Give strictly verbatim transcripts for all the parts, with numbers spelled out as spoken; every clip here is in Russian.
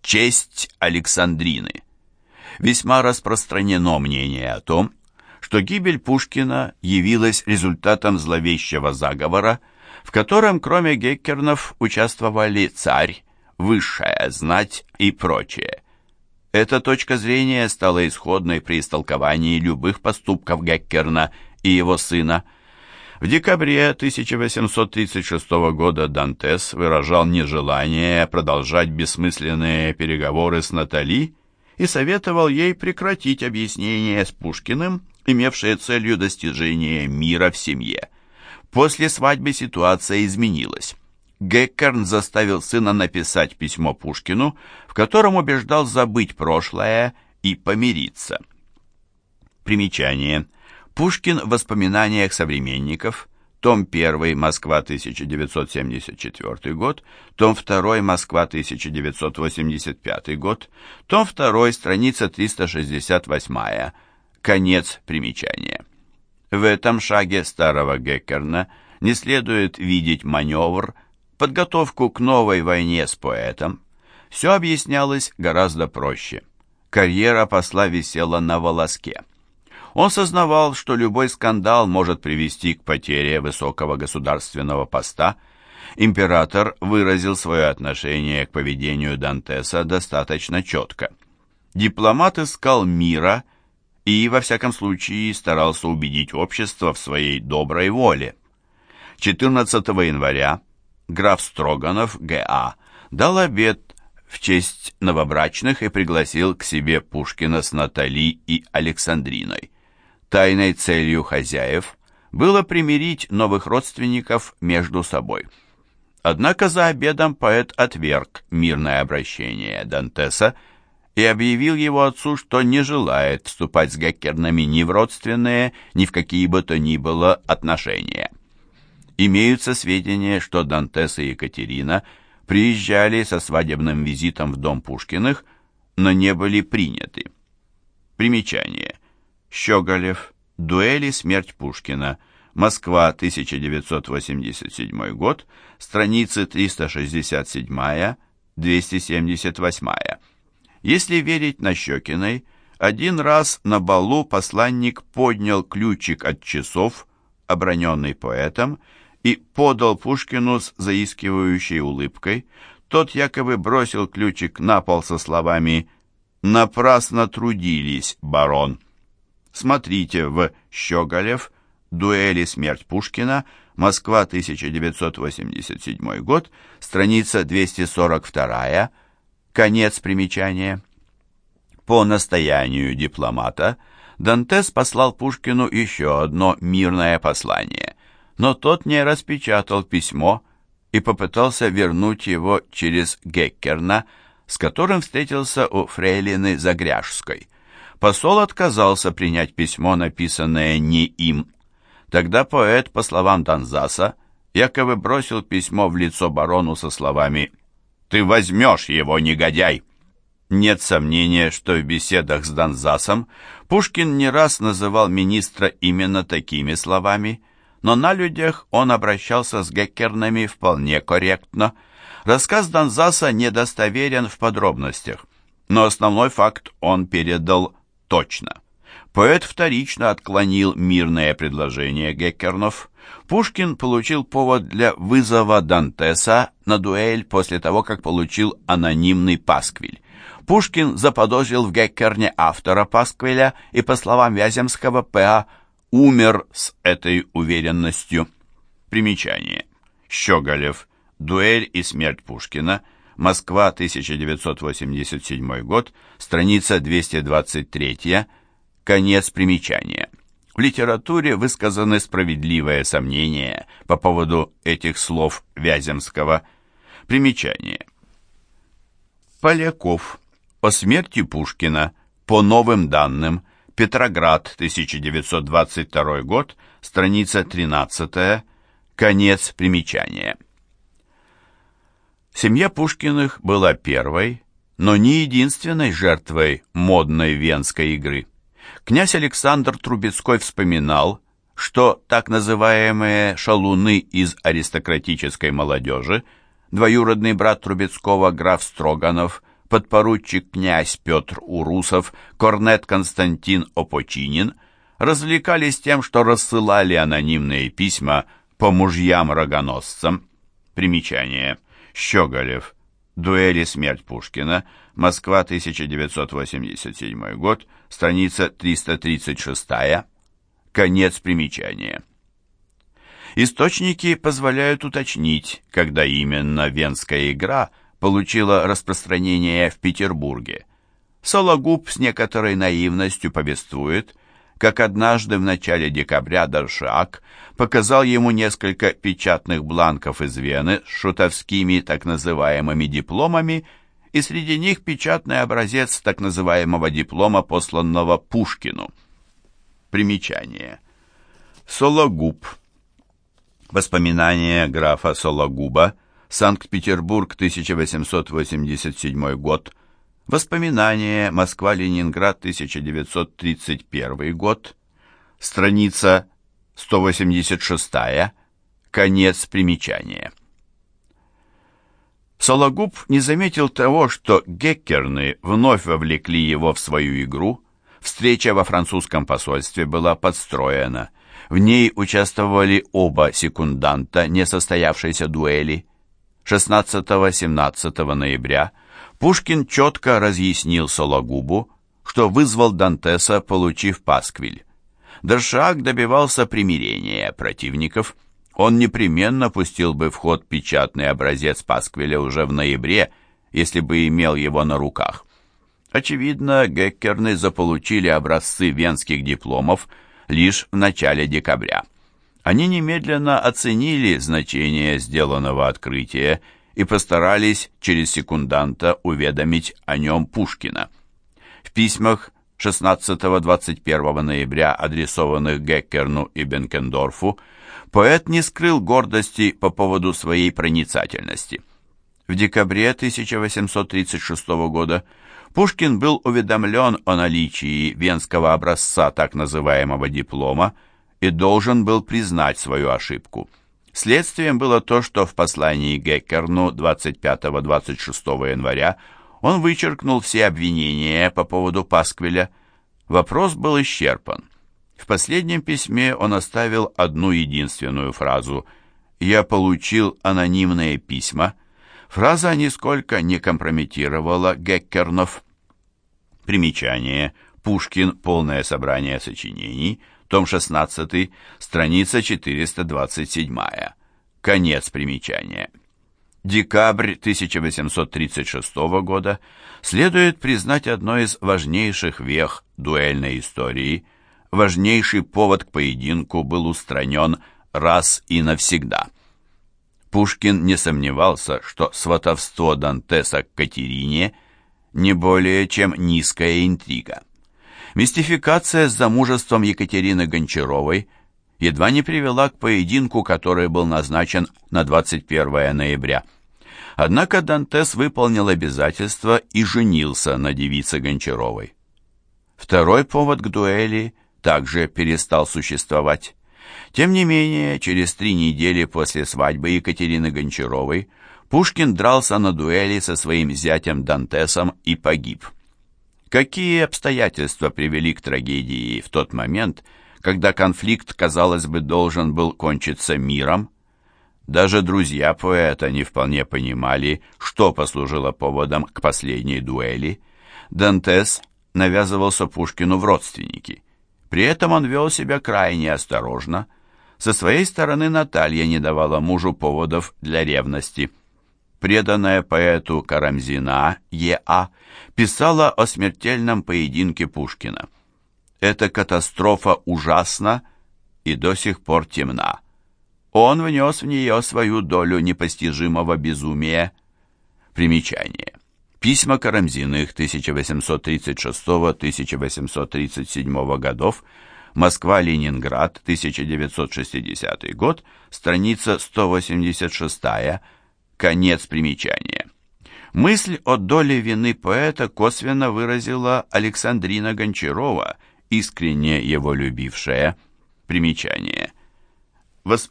Честь Александрины. Весьма распространено мнение о том, что гибель Пушкина явилась результатом зловещего заговора, в котором кроме Геккернов участвовали царь, высшая знать и прочее. Эта точка зрения стала исходной при истолковании любых поступков Геккерна и его сына. В декабре тысяча восемьсот тридцать шестого года Дантес выражал нежелание продолжать бессмысленные переговоры с Натали и советовал ей прекратить объяснения с Пушкиным, имевшие целью достижения мира в семье. После свадьбы ситуация изменилась. Геккерн заставил сына написать письмо Пушкину, в котором убеждал забыть прошлое и помириться. Примечание. Пушкин в воспоминаниях современников, том один, Москва, тысяча девятьсот семьдесят четвёртый год, том два, Москва, тысяча девятьсот восемьдесят пятый год, том два, страница триста шестьдесят восемь, конец примечания. В этом шаге старого Геккерна не следует видеть маневр, подготовку к новой войне с поэтом. Все объяснялось гораздо проще. Карьера посла висела на волоске. Он сознавал, что любой скандал может привести к потере высокого государственного поста. Император выразил свое отношение к поведению Дантеса достаточно четко. Дипломат искал мира и, во всяком случае, старался убедить общество в своей доброй воле. четырнадцатого января граф Строганов, Г А, дал обед в честь новобрачных и пригласил к себе Пушкина с Натали и Александриной. Тайной целью хозяев было примирить новых родственников между собой. Однако за обедом поэт отверг мирное обращение Дантеса и объявил его отцу, что не желает вступать с Геккернами ни в родственные, ни в какие бы то ни было отношения. Имеются сведения, что Дантес и Екатерина приезжали со свадебным визитом в дом Пушкиных, но не были приняты. Примечание. Щеголев. Дуэль и смерть Пушкина. Москва, тысяча девятьсот восемьдесят седьмой год. Страницы триста шестьдесят семь — двести семьдесят восемь. Если верить Нащекиной, один раз на балу посланник поднял ключик от часов, оброненный поэтом, и подал Пушкину с заискивающей улыбкой. Тот якобы бросил ключик на пол со словами «Напрасно трудились, барон». Смотрите в Щеголев, Дуэль и смерть Пушкина, Москва, тысяча девятьсот восемьдесят седьмой год, страница двести сорок два, конец примечания. По настоянию дипломата Дантес послал Пушкину еще одно мирное послание, но тот не распечатал письмо и попытался вернуть его через Геккерна, с которым встретился у фрейлины Загряжской. Посол отказался принять письмо, написанное не им. Тогда поэт, по словам Донзаса, якобы бросил письмо в лицо барону со словами «Ты возьмешь его, негодяй!». Нет сомнения, что в беседах с Донзасом Пушкин не раз называл министра именно такими словами, но на людях он обращался с Геккернами вполне корректно. Рассказ Донзаса недостоверен в подробностях, но основной факт он передал точно. Поэт вторично отклонил мирное предложение Геккернов. Пушкин получил повод для вызова Дантеса на дуэль после того, как получил анонимный пасквиль. Пушкин заподозрил в Геккерне автора пасквиля и, по словам Вяземского, П.А. умер с этой уверенностью. Примечание. Щеголев. Дуэль и смерть Пушкина. Москва, тысяча девятьсот восемьдесят седьмой год, страница двести двадцать три, конец примечания. В литературе высказаны справедливые сомнения по поводу этих слов Вяземского. Примечание. Поляков. О смерти Пушкина. По новым данным. Петроград, тысяча девятьсот двадцать второй год, страница тринадцать, конец примечания. Семья Пушкиных была первой, но не единственной жертвой модной венской игры. Князь Александр Трубецкой вспоминал, что так называемые шалуны из аристократической молодежи, двоюродный брат Трубецкого граф Строганов, подпоручик князь Петр Урусов, корнет Константин Опочинин развлекались тем, что рассылали анонимные письма по мужьям-рогоносцам. Примечание. Щеголев. Дуэль и смерть Пушкина. Москва, тысяча девятьсот восемьдесят седьмой год. Страница триста тридцать шесть. Конец примечания. Источники позволяют уточнить, когда именно венская игра получила распространение в Петербурге. Сологуб с некоторой наивностью повествует, как однажды в начале декабря Даршак показал ему несколько печатных бланков из Вены с шутовскими так называемыми дипломами, и среди них печатный образец так называемого диплома, посланного Пушкину. Примечание. Сологуб. Воспоминания графа Сологуба. Санкт-Петербург, тысяча восемьсот восемьдесят седьмой год. Воспоминания. Москва-Ленинград, тысяча девятьсот тридцать первый год. Страница сто восемьдесят шесть. Конец примечания. Сологуб не заметил того, что геккерны вновь вовлекли его в свою игру. Встреча во французском посольстве была подстроена. В ней участвовали оба секунданта несостоявшейся дуэли. шестнадцатого-семнадцатого ноября Пушкин четко разъяснил Сологубу, что вызвал Дантеса, получив пасквиль. Даршак добивался примирения противников. Он непременно пустил бы в ход печатный образец пасквиля уже в ноябре, если бы имел его на руках. Очевидно, геккерны заполучили образцы венских дипломов лишь в начале декабря. Они немедленно оценили значение сделанного открытия и постарались через секунданта уведомить о нем Пушкина. В письмах шестнадцатого-двадцать первого ноября, адресованных Геккерну и Бенкендорфу, поэт не скрыл гордости по поводу своей проницательности. В декабре тысяча восемьсот тридцать шестого года Пушкин был уведомлен о наличии венского образца так называемого диплома и должен был признать свою ошибку. Следствием было то, что в послании Геккерну двадцать пятого-двадцать шестого января он вычеркнул все обвинения по поводу пасквиля. Вопрос был исчерпан. В последнем письме он оставил одну единственную фразу «Я получил анонимные письма». Фраза нисколько не компрометировала Геккернов. Примечание. Пушкин. Полное собрание сочинений. Том шестнадцатый. Страница четыреста двадцать семь. Конец примечания. Декабрь тысяча восемьсот тридцать шестого года следует признать одной из важнейших вех дуэльной истории. Важнейший повод к поединку был устранен раз и навсегда. Пушкин не сомневался, что сватовство Дантеса к Катерине не более чем низкая интрига. Мистификация с замужеством Екатерины Гончаровой едва не привела к поединку, который был назначен на двадцать первое ноября. Однако Дантес выполнил обязательство и женился на девице Гончаровой. Второй повод к дуэли также перестал существовать. Тем не менее, через три недели после свадьбы Екатерины Гончаровой Пушкин дрался на дуэли со своим зятем Дантесом и погиб. Какие обстоятельства привели к трагедии в тот момент, когда конфликт, казалось бы, должен был кончиться миром? Даже друзья поэта не вполне понимали, что послужило поводом к последней дуэли. Дантес навязывался Пушкину в родственники. При этом он вел себя крайне осторожно. Со своей стороны Наталья не давала мужу поводов для ревности. Преданная поэту Карамзина Е.А. писала о смертельном поединке Пушкина. «Эта катастрофа ужасна и до сих пор темна. Он внес в нее свою долю непостижимого безумия». Примечание. Письма Карамзиных тысяча восемьсот тридцать шестого — тысяча восемьсот тридцать седьмого годов, Москва-Ленинград, тысяча девятьсот шестидесятый год, страница сто восемьдесят шесть, конец примечания. Мысль о доле вины поэта косвенно выразила Александрина Гончарова, искренне его любившая. Примечание.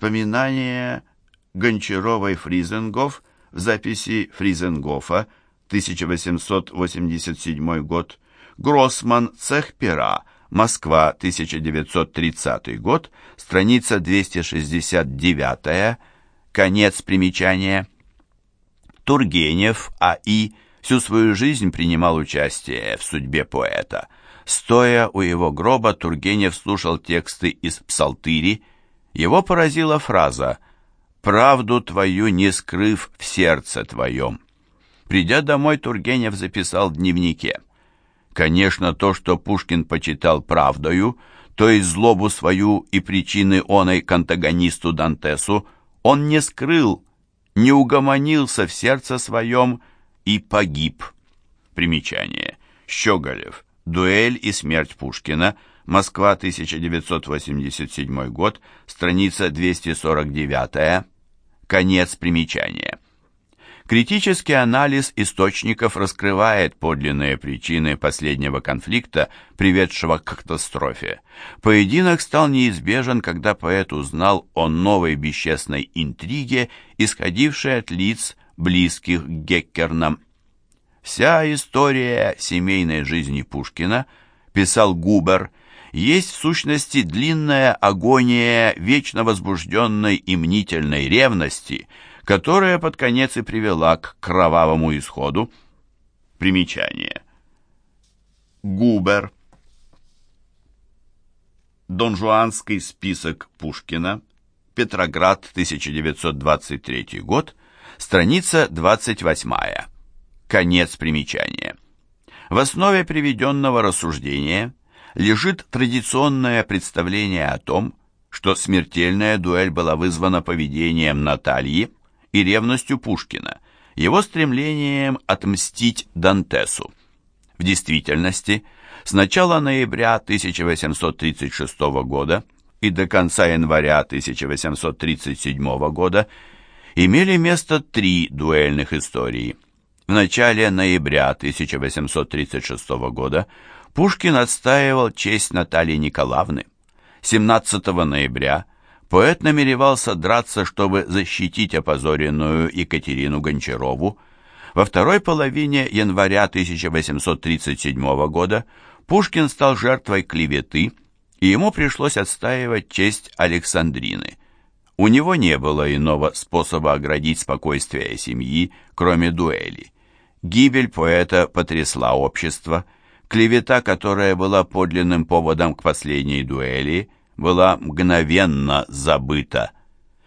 Воспоминания Гончаровой-Фризенгоф в записи Фризенгофа, тысяча восемьсот восемьдесят седьмой год, Гроссман, цех пера, Москва, тысяча девятьсот тридцатый год, страница двести шестьдесят девять, конец примечания. Тургенев А И всю свою жизнь принимал участие в судьбе поэта. Стоя у его гроба, Тургенев слушал тексты из Псалтыри. Его поразила фраза «Правду твою не скрыв в сердце твоем». Придя домой, Тургенев записал в дневнике: «Конечно, то, что Пушкин почитал правдою, то есть злобу свою и причины оной к антагонисту Дантесу, он не скрыл, не угомонился в сердце своем и погиб». Примечание. Щеголев. «Дуэль и смерть Пушкина». Москва, тысяча девятьсот восемьдесят седьмой год, страница двести сорок девять, конец примечания. Критический анализ источников раскрывает подлинные причины последнего конфликта, приведшего к катастрофе. Поединок стал неизбежен, когда поэт узнал о новой бесчестной интриге, исходившей от лиц, близких к Геккернам. «Вся история семейной жизни Пушкина, — писал Губер, — есть в сущности длинная агония вечно возбужденной и мнительной ревности, которая под конец и привела к кровавому исходу». Примечание. Губер. Донжуанский список Пушкина. Петроград, тысяча девятьсот двадцать третий год. Страница двадцать восьмая. Конец примечания. В основе приведенного рассуждения лежит традиционное представление о том, что смертельная дуэль была вызвана поведением Натальи и ревностью Пушкина, его стремлением отмстить Дантесу. В действительности, с начала ноября тысяча восемьсот тридцать шестого года и до конца января тысяча восемьсот тридцать седьмого года имели место три дуэльных истории. В начале ноября тысяча восемьсот тридцать шестого года Пушкин отстаивал честь Натальи Николаевны. семнадцатого ноября поэт намеревался драться, чтобы защитить опозоренную Екатерину Гончарову. Во второй половине января тысяча восемьсот тридцать седьмого года Пушкин стал жертвой клеветы, и ему пришлось отстаивать честь Александрины. У него не было иного способа оградить спокойствие семьи, кроме дуэли. Гибель поэта потрясла общество. Клевета, которая была подлинным поводом к последней дуэли, была мгновенно забыта.